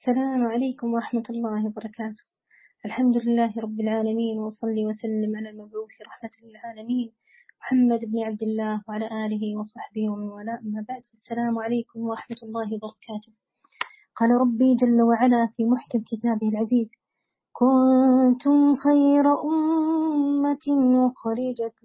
السلام عليكم ورحمة الله وبركاته. الحمد لله رب العالمين، وصلي وسلم على المبعوث رحمة للعالمين محمد بن عبد الله وعلى آله وصحبه ومن والاه، أما بعد. السلام عليكم ورحمة الله وبركاته. قال ربي جل وعلا في محكم كتابه العزيز: كنتم خير أمة أخرجت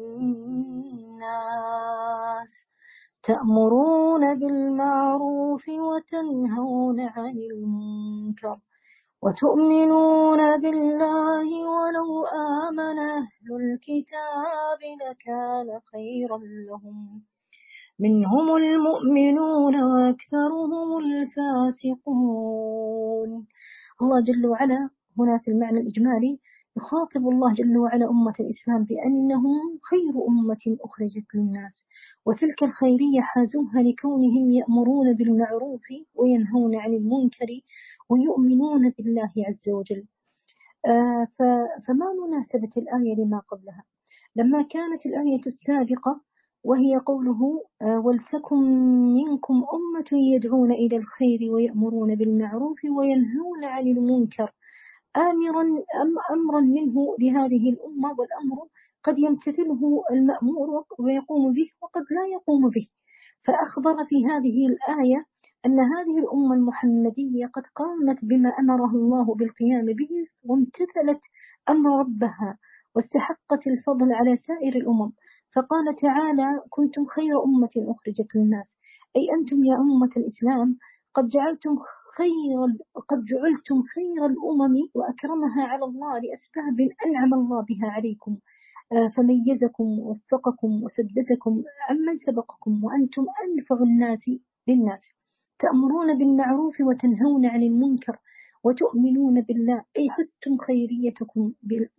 للناس تأمرون بالمعروف وتنهون عن المنكر وتؤمنون بالله ولو آمن أهل الكتاب لكان خيرا لهم منهم المؤمنون وأكثرهم الفاسقون. الله جل وعلا هنا في المعنى الإجمالي يخاطب الله جل وعلا أمة الإسلام بأنهم خير أمة أخرجت للناس، وتلك الخيرية حازوها لكونهم يأمرون بالمعروف وينهون عن المنكر ويؤمنون بالله عز وجل. فما مناسبة الآية لما قبلها؟ لما كانت الآية السابقة وهي قوله ولتكن منكم أمة يدعون إلى الخير ويأمرون بالمعروف وينهون عن المنكر، أمرا منه لهذه الأمة، والأمر قد يمتثله المأمور ويقوم به وقد لا يقوم به. فأخبر في هذه الآية أن هذه الأمة المحمدية قد قامت بما أمره الله بالقيام به وامتثلت أمر ربها واستحقت الفضل على سائر الأمم. فقال تعالى: كنتم خير أمة أخرجت للناس، أي أنتم يا أمة الإسلام قد جعلتم خير الأمم وأكرمها على الله لأسباب أنعم الله بها عليكم، فميزكم ووفقكم وسددكم عمن سبقكم، وأنتم أنفع الناس للناس. تأمرون بالمعروف وتنهون عن المنكر وتؤمنون بالله، أي حزتم خيريتكم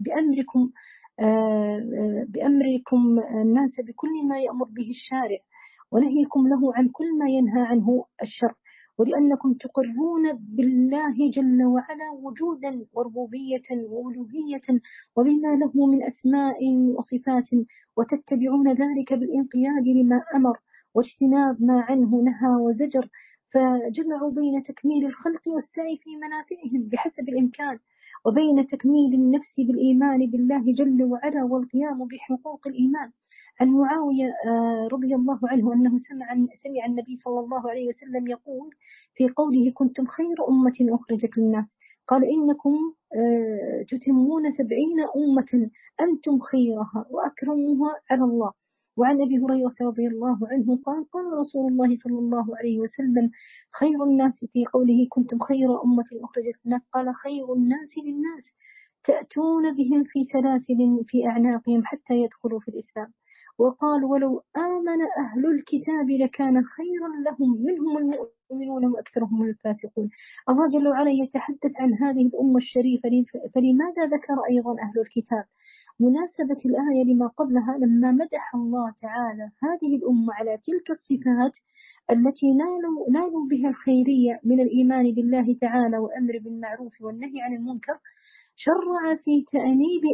بأمركم الناس بكل ما يأمر به الشارع، ونهيكم له عن كل ما ينهى عنه الشر، ولأنكم تقرون بالله جل وعلا وجودا وربوبية وألوهية وبما له من أسماء وصفات، وتتبعون ذلك بالانقياد لما أمر واجتناب ما عنه نهى وزجر، فجمعوا بين تكميل الخلق والسعي في منافعهم بحسب الإمكان، وبين تكميل النفس بالإيمان بالله جل وعلا والقيام بحقوق الإيمان. عن معاوية رضي الله عنه أنه سمع النبي صلى الله عليه وسلم يقول في قوله: كنتم خير أمة أخرجت للناس، قال: إنكم تتمون 70 أمة أنتم خيرها وأكرمها على الله. وعن أبي هريرة رضي الله عنه قال: قال رسول الله صلى الله عليه وسلم: خير الناس، في قوله كنتم خير أمة أخرجت للناس، قال: خير الناس للناس تأتون بهم في سلاسل في أعناقهم حتى يدخلوا في الإسلام. وقال: ولو آمن أهل الكتاب لكان خيرا لهم منهم المؤمنون وأكثرهم الفاسقون. الله جل وعلا يتحدث عن هذه الأمة الشريفة، فلماذا ذكر أيضا أهل الكتاب؟ مناسبة الآية لما قبلها لما مدح الله تعالى هذه الأمة على تلك الصفات التي نالوا بها الخيرية من الإيمان بالله تعالى وأمر بالمعروف والنهي عن المنكر، شرع في تأنيب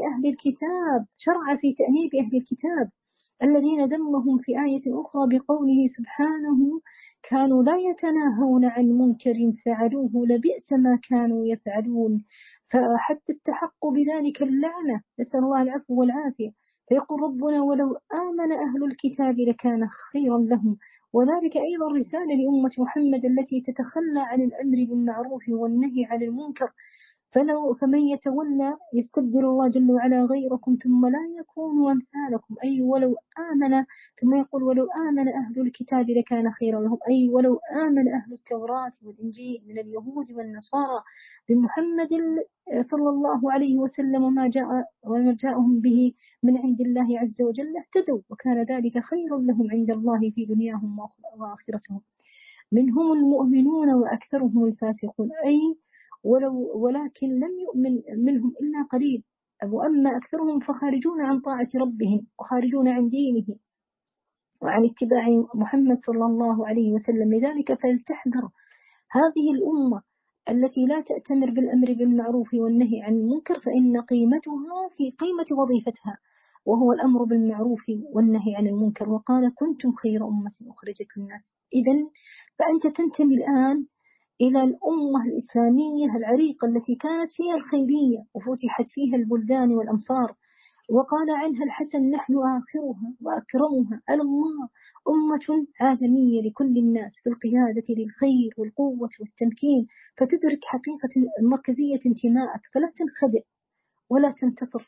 أهل الكتاب الذين ذمهم في آية أخرى بقوله سبحانه: كانوا لا يتناهون عن منكر فعلوه لبئس ما كانوا يفعلون. فحتى التحق بذلك اللعنة، نسأل الله العفو والعافية. فيقول ربنا: ولو آمن أهل الكتاب لكان خيرا لهم. وذلك أيضا رسالة لأمة محمد التي تتخلى عن الأمر بالمعروف والنهي عن المنكر. فمن يتولى يستبدل الله جل وعلا غيركم ثم لا يكونوا أمثالكم، أي ولو آمن، ثم يقول: ولو آمن أهل الكتاب لكان خيرا لهم، أي ولو آمن أهل التوراة والإنجيل من اليهود والنصارى بمحمد صلى الله عليه وسلم وما جاءهم به من عند الله عز وجل اهتدوا، وكان ذلك خيرا لهم عند الله في دنياهم وآخرتهم. منهم المؤمنون وأكثرهم الفاسقون، أي ولكن لم يؤمن منهم إلا قليل، وأما أكثرهم فخارجون عن طاعة ربهم وخارجون عن دينه وعن اتباع محمد صلى الله عليه وسلم. لذلك فلتحذر هذه الأمة التي لا تأتمر بالأمر بالمعروف والنهي عن المنكر، فإن قيمتها في قيمة وظيفتها، وهو الأمر بالمعروف والنهي عن المنكر. وقال: كنتم خير أمة أخرجت للناس. إذن فأنت تنتمي الآن إلى الأمة الإسلامية العريقة التي كانت فيها الخيرية وفتحت فيها البلدان والأمصار. وقال عنها الحسن: نحن آخرها وأكرمها على الله، أمة عالمية لكل الناس في القيادة للخير والقوة والتمكين. فتدرك حقيقة مركزية انتمائك، فلا تنخدع ولا تنتصر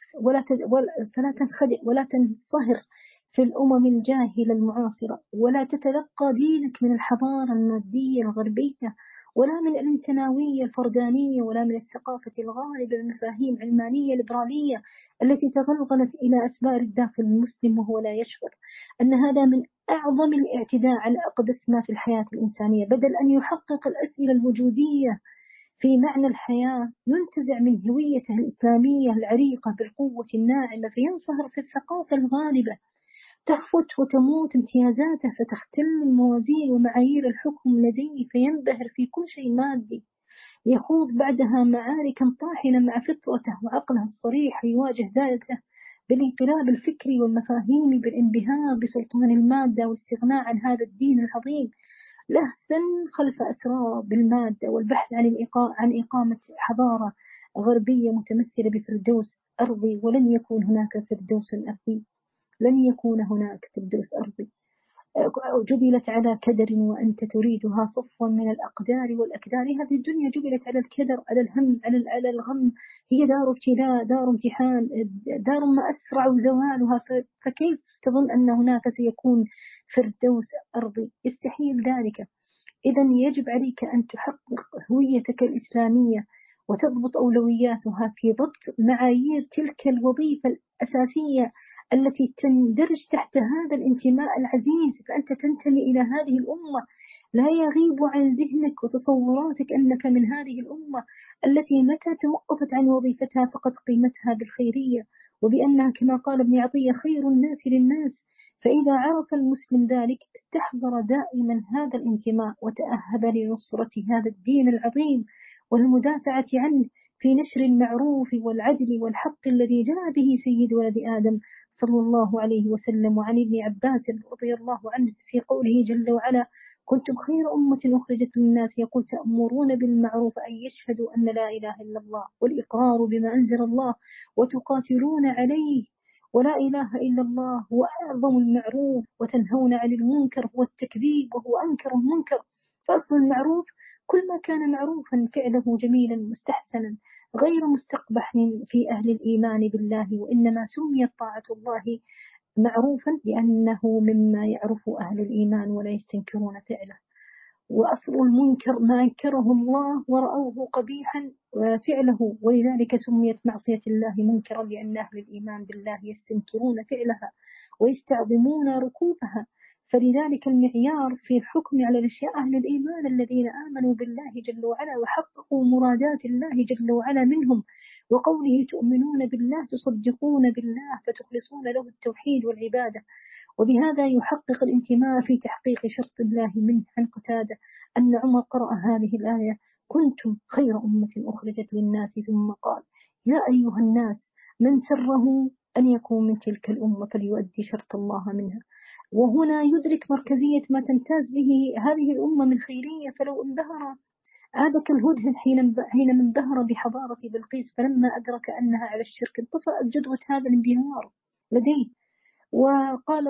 فلا تنخدع ولا تنصهر في الأمم الجاهلة المعاصرة، ولا تتلقى دينك من الحضارة المادية الغربية، ولا من الإنسانوية الفردانية، ولا من الثقافة الغالبة بمفاهيم علمانية ليبرالية التي تغلغلت إلى أسبار الداخل المسلم وهو لا يشعر أن هذا من أعظم الاعتداء على أقدس ما في الحياة الإنسانية. بدل أن يحقق الأسئلة الوجودية في معنى الحياة، ينتزع من هويته الإسلامية العريقة بالقوة الناعمة، فينصهر في الثقافة الغالبة، تخفت وتموت امتيازاته، فتختل الموازين ومعايير الحكم لديه، فينبهر في كل شيء مادي، يخوض بعدها معاركا طاحنة مع فطرته وعقله الصريح، ليواجه ذاته بالانقلاب الفكري والمفاهيمي، بالانبهار بسلطان المادة والاستغناء عن هذا الدين العظيم، لهثا خلف أسرار بالمادة، والبحث عن إقامة حضارة غربية متمثلة بفردوس أرضي. ولن يكون هناك فردوس أرضي، لن يكون هناك فردوس أرضي. جبلت على كدر وأنت تريدها صفوا من الأقدار والأكدار. هذه الدنيا جبلت على الكدر، على الهم، على الغم. هي دار ابتلاء، دار امتحان، دار ما أسرع زوالها. فكيف تظن أن هناك سيكون فردوس أرضي؟ يستحيل ذلك. إذا يجب عليك أن تحقق هويتك الإسلامية وتضبط أولوياتها في ضبط معايير تلك الوظيفة الأساسية التي تندرج تحت هذا الانتماء العزيز. فأنت تنتمي إلى هذه الأمة، لا يغيب عن ذهنك وتصوراتك أنك من هذه الأمة التي متى توقفت عن وظيفتها فقد قيمتها بالخيرية، وبأنها كما قال ابن عطية: خير الناس للناس. فإذا عرف المسلم ذلك استحضر دائما هذا الانتماء، وتأهب لنصرة هذا الدين العظيم والمدافعة عنه في نشر المعروف والعدل والحق الذي جاء به سيد ولد آدم صلى الله عليه وسلم. وعن ابن عباس رضي الله عنه في قوله جل وعلا: كنتم خير أمة أخرجت للناس، يقول: تأمرون بالمعروف، أن يشهدوا أن لا إله إلا الله، والإقرار بما أنزل الله، وتقاتلون عليه، ولا إله إلا الله هو أعظم المعروف، وتنهون عن المنكر هو التكذيب وهو أنكر المنكر. فأصل المعروف كل ما كان معروفا فعله جميلا مستحسنا غير مستقبح في أهل الإيمان بالله. وإنما سميت طاعة الله معروفا لأنه مما يعرف أهل الإيمان ولا يستنكرون فعله. وأصل المنكر ما أنكره الله ورأوه قبيحا فعله، ولذلك سميت معصية الله منكرا، لأن أهل الإيمان بالله يستنكرون فعلها ويستعظمون ركوبها. فلذلك المعيار في الحكم على الأشياء أهل الإيمان الذين آمنوا بالله جل وعلا وحققوا مرادات الله جل وعلا منهم، وقوله: تؤمنون بالله، تصدقون بالله، فتخلصون له التوحيد والعبادة. وبهذا يحقق الانتماء في تحقيق شرط الله منه. عن قتادة أن عمر قرأ هذه الآية: كنتم خير أمة أخرجت للناس، ثم قال: يا أيها الناس، من سره أن يكون من تلك الأمة فليؤدي شرط الله منها. وهنا يدرك مركزية ما تمتاز به هذه الأمة من خيرية. فلو انبهر هذا كالهدهد حينما انبهر بحضارة بلقيس، فلما أدرك أنها على الشرك انطفأت جدوى هذا الانبهار لديه، وقال: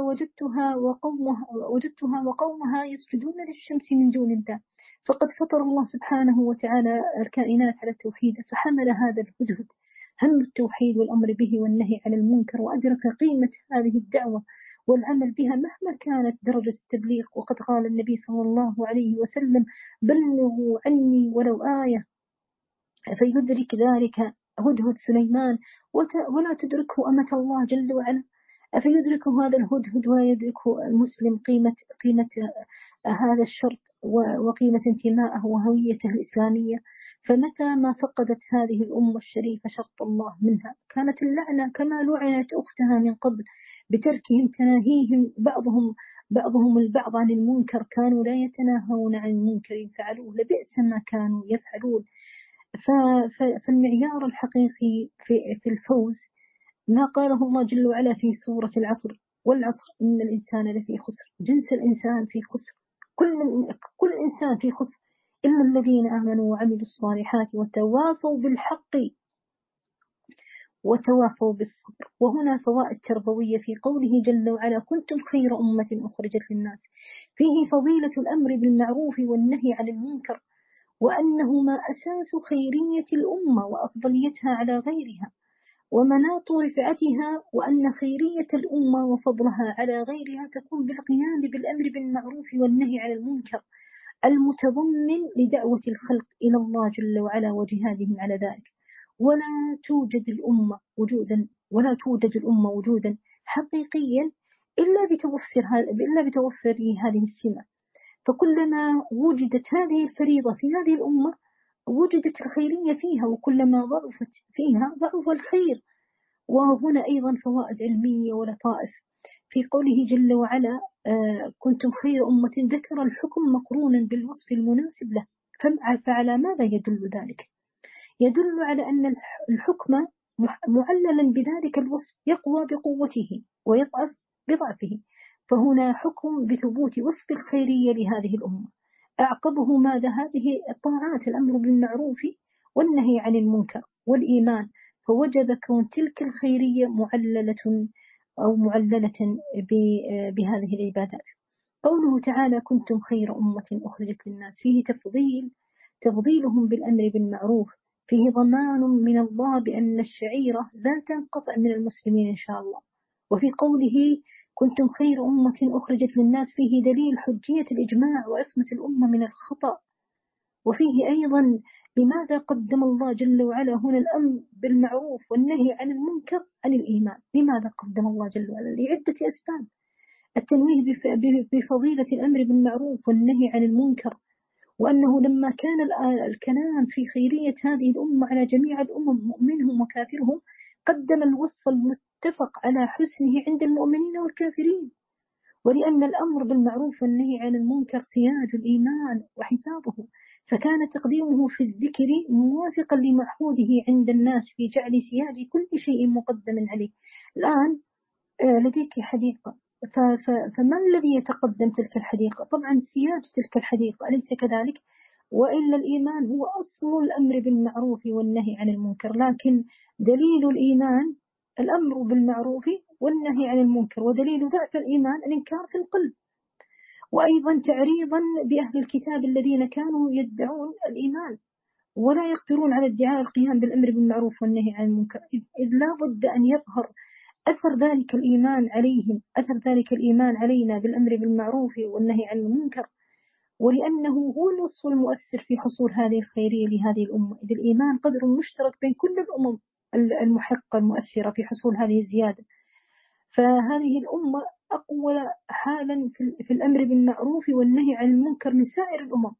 وجدتها وقومها يسجدون للشمس من دون الله. فقد فطر الله سبحانه وتعالى الكائنات على التوحيد، فحمل هذا الهدهد هم التوحيد والأمر به والنهي عن المنكر، وأدرك قيمة هذه الدعوة والعمل بها مهما كانت درجة التبليغ. وقد قال النبي صلى الله عليه وسلم: بلغوا عني ولو آية. فيدرك ذلك هدهد سليمان ولا تدركه أمة الله جل وعلا. فيدرك هذا الهدهد ويدرك المسلم قيمة هذا الشرط وقيمة انتمائه وهويته الإسلامية. فمتى ما فقدت هذه الأمة الشريفة شرط الله منها كانت اللعنة كما لعنت أختها من قبل بتركهم تناهيهم بعضهم البعض عن المنكر، كانوا لا يتناهون عن منكر فعلوه لبئس ما كانوا يفعلون. فالمعيار الحقيقي في الفوز ما قاله الله جل وعلا في سورة العصر: والعصر إن الإنسان لفي خسر. جنس الإنسان في خسر، كل إنسان في خسر. إلا الذين آمنوا وعملوا الصالحات وتواصوا بالحق وتواصوا بالصبر. وهنا فوائد تربوية في قوله جل وعلا كنتم خير أمة أخرجت للناس، فيه فضيلة الأمر بالمعروف والنهي عن المنكر، وأنهما أساس خيرية الأمة وأفضليتها على غيرها ومناط رفعتها، وأن خيرية الأمة وفضلها على غيرها تكون بالقيام بالأمر بالمعروف والنهي عن المنكر المتضمن لدعوة الخلق إلى الله جل وعلا وجهادهم على ذلك. ولا توجد الأمة وجودا حقيقيا إلا بتوفر هذه السمة. فكلما وجدت هذه الفريضة في هذه الأمة وجدت الخيرية فيها، وكلما ضعفت فيها ضعف الخير. وهنا أيضا فوائد علمية ولطائف في قوله جل وعلا كنتم خير أمة، ذكر الحكم مقرونا بالوصف المناسب له. فعلى ماذا يدل ذلك؟ يدل على أن الحكم معللا بذلك الوصف يقوى بقوته ويضعف بضعفه. فهنا حكم بثبوت وصف الخيرية لهذه الأمة. أعقبه ماذا؟ هذه الطاعات، الأمر بالمعروف والنهي عن المنكر والإيمان، فوجب كون تلك الخيرية معللة بهذه العبادات. قوله تعالى كنتم خير أمة أخرجت للناس، فيه تفضيلهم بالأمر بالمعروف، فيه ضمان من الله بأن الشعيرة لا تنقطع من المسلمين إن شاء الله. وفي قوله كنتم خير أمة أخرجت للناس فيه دليل حجية الإجماع وعصمة الأمة من الخطأ. وفيه أيضا لماذا قدم الله جل وعلا هنا الأمر بالمعروف والنهي عن المنكر عن الإيمان؟ لماذا قدم الله جل وعلا؟ لعدة أسباب. التنويه بفضيلة الأمر بالمعروف والنهي عن المنكر، وأنه لما كان الكلام في خيرية هذه الأمة على جميع الأمم مؤمنهم وكافرهم قدم الوصف المتفق على حسنه عند المؤمنين والكافرين. ولأن الأمر بالمعروف والنهي عن المنكر سياج الإيمان وحفاظه، فكان تقديمه في الذكر موافقا لمعهوده عند الناس في جعل سياج كل شيء مقدم عليه. الآن لديك حديقة، فما الذي يتقدم تلك الحديقة؟ طبعا سياج تلك الحديقة، أليس كذلك؟ وإلا الإيمان هو أصل الأمر بالمعروف والنهي عن المنكر، لكن دليل الإيمان الأمر بالمعروف والنهي عن المنكر، ودليل ضعف الإيمان الإنكار في القلب. وأيضا تعريضا بأهل الكتاب الذين كانوا يدعون الإيمان ولا يقدرون على ادعاء القيام بالأمر بالمعروف والنهي عن المنكر، إذ لا بد أن يظهر أثر ذلك الإيمان عليهم، أثر ذلك الإيمان علينا بالأمر بالمعروف والنهي عن المنكر، ولأنه هو الوصف المؤثر في حصول هذه الخيرية لهذه الأمة، إذ الإيمان قدر مشترك بين كل الأمم المحقة المؤثرة في حصول هذه الزيادة. فهذه الأمة أقوى حالا في الأمر بالمعروف والنهي عن المنكر من سائر الأمم،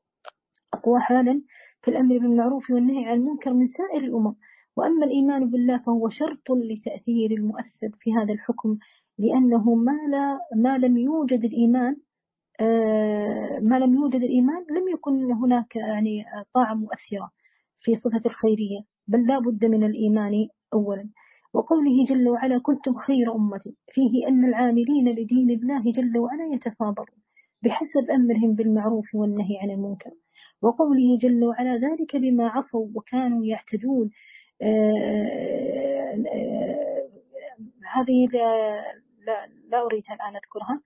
أقوى حالا في الأمر بالمعروف والنهي عن المنكر من سائر الأمم. وأما الإيمان بالله فهو شرط لتأثير المؤثر في هذا الحكم، لأنه ما لم يوجد الإيمان لم يكن هناك يعني طاعة مؤثرة في صفة الخيرية، بل لا بد من الإيمان أولا. وقوله جل وعلا كنتم خير أمة، فيه أن العاملين لدين الله جل وعلا يتفاضلون بحسب أمرهم بالمعروف والنهي عن المنكر. وقوله جل وعلا ذلك بما عصوا وكانوا يعتدون، هذه لا أريد الآن أذكرها.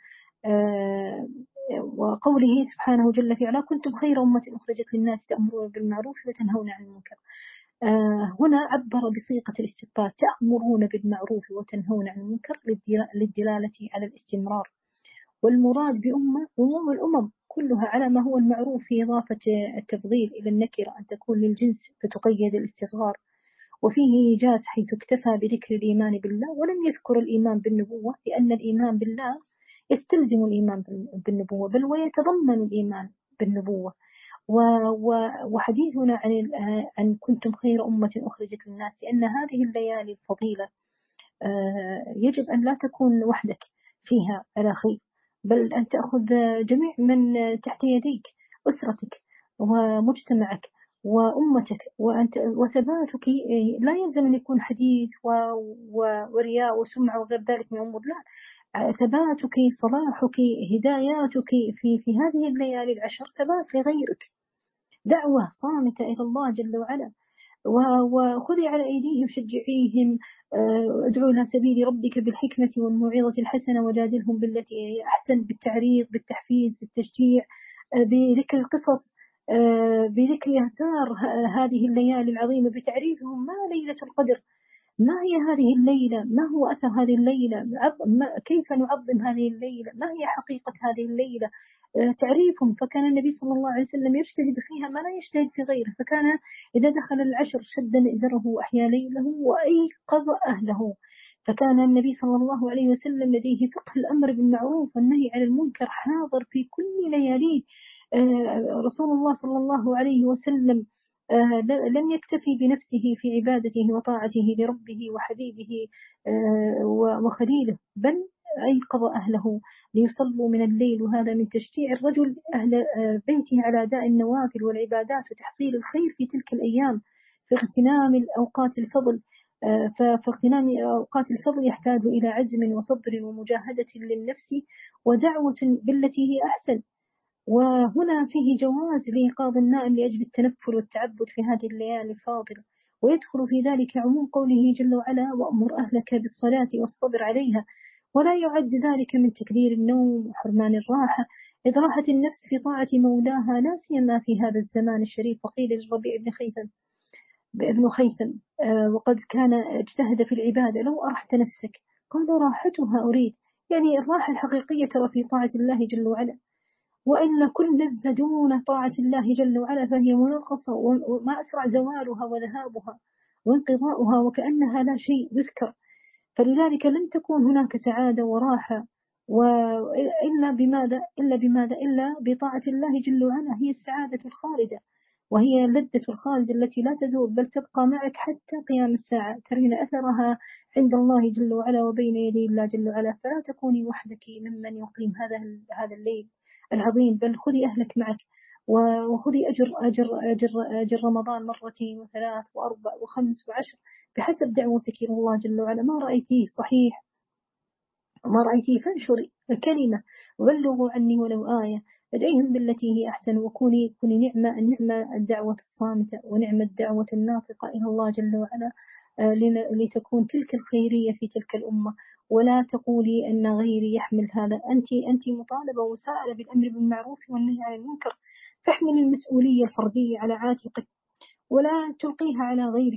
وقوله سبحانه جل في علا كنتم خير أمة أخرجت للناس تأمرون بالمعروف وتنهون عن المنكر. هنا عبر بصيغة الاستقبال تأمرون بالمعروف وتنهون عن المنكر للدلالة على الاستمرار. والمراد بأمة عموم الأمم كلها على ما هو المعروف، في إضافة التفضيل إلى النكرة أن تكون للجنس فتقيد الاستغرار. وفيه إيجاز حيث اكتفى بذكر الإيمان بالله ولم يذكر الإيمان بالنبوة، لأن الإيمان بالله يستلزم الإيمان بالنبوة بل ويتضمن الإيمان بالنبوة. وحديثنا عن كنتم خير أمة أخرجت للناس، لأن هذه الليالي الفضيلة يجب أن لا تكون وحدك فيها على خير، بل أن تأخذ جميع من تحت يديك، أسرتك ومجتمعك وأمتك، وثباتك لا يلزم أن يكون حديث ورياء وسمعة وغير ذلك من أمور، لا، ثباتك صلاحك هداياتك في هذه الليالي العشر ثبات لغيرك، دعوة صامتة إلى الله جل وعلا. وخذي على أيديهم شجعيهم، ادعوا إلى سبيل ربك بالحكمة والموعظة الحسنة وجادلهم بالتي هي أحسن، بالتعريض، بالتحفيز، بالتشجيع، بذكر القصص، بذكر آثار هذه الليالي العظيمة، بتعريفهم ما ليلة القدر، ما هي هذه الليلة، ما هو أثر هذه الليلة، كيف نعظم هذه الليلة، ما هي حقيقة هذه الليلة، تعريفهم. فكان النبي صلى الله عليه وسلم يجتهد فيها ما لا يجتهد في غيره، فكان إذا دخل العشر شد مئزره وأحيا ليله وأيقظ أهله. فكان النبي صلى الله عليه وسلم لديه فقه الأمر بالمعروف والنهي عن المنكر حاضر في كل لياليه. رسول الله صلى الله عليه وسلم لم يكتفي بنفسه في عبادته وطاعته لربه وحبيبه وخليله، بل أيقظ أهله ليصلوا من الليل، وهذا من تشجيع الرجل أهل بيته على أداء النوافل والعبادات وتحصيل الخير في تلك الأيام، في اغتنام الأوقات الفضل. فاغتنام أوقات الفضل يحتاج إلى عزم وصبر ومجاهدة للنفس ودعوة بالتي هي أحسن. وهنا فيه جواز لإيقاظ النائم لأجل التنفل والتعبد في هذه الليالي الفاضلة، ويدخل في ذلك عموم قوله جل وعلا: وأمر أهلك بالصلاة واصطبر عليها. ولا يعد ذلك من تكدير النوم وحرمان الراحة، إذ راحت النفس في طاعة مولاها لا سيما في هذا الزمان الشريف. وقيل للربيع ابن خيثم وقد كان اجتهد في العبادة: لو أرحت نفسك، قال راحتها أريد، يعني الراحة الحقيقية ترى في طاعة الله جل وعلا. وإن كل لذة دون طاعة الله جل وعلا فهي منغصة، وما أسرع زوالها وذهابها وانقضاؤها وكأنها لا شيء يذكر. فلذلك لن تكون هناك سعادة وراحة إلا بطاعة الله جل وعلا. هي السعادة الخالدة، وهي اللذة الخالدة التي لا تزول بل تبقى معك حتى قيام الساعة، ترين أثرها عند الله جل وعلا وبين يدي الله جل وعلا. فلا تكوني وحدك ممن يقيم هذا الليل العظيم، بل خذي أهلك معك، وخذي أجر رمضان مرتين وثلاث وأربع وخمس وعشر بحسب دعوتك إلى الله جل وعلا. ما رأيتيه صحيح وما رأيتيه فانشري الكلمة وبلغوا عني ولو آية، ادعيهم بالتي هي أحسن، وكوني نعمة الدعوة الصامتة ونعمة الدعوة الناطقة إلى الله جل وعلا، لتكون تلك الخيرية في تلك الأمة. ولا تقولي أن غيري يحمل هذا، أنت مطالبة وسائلة بالأمر بالمعروف والنهي عن المنكر، فاحمل المسؤولية الفردية على عاتقك ولا تلقيها على غيرك،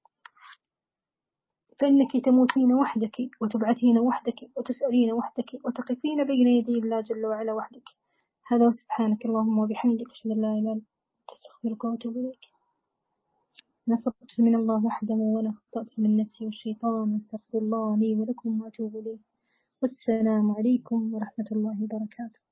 فإنك تموتين وحدك وتبعثين وحدك وتسألين وحدك وتقفين بين يدي الله جل وعلا وحدك. هذا وسبحانك اللهم وبحمدك أشهد أن لا إله إلا أنت أستغفرك وأتوب إليك. نصبت من الله وحده وأنا أخطأت من نفسي والشيطان، أستغفر الله لي ولكم وأتوب إليه. والسلام عليكم ورحمة الله وبركاته.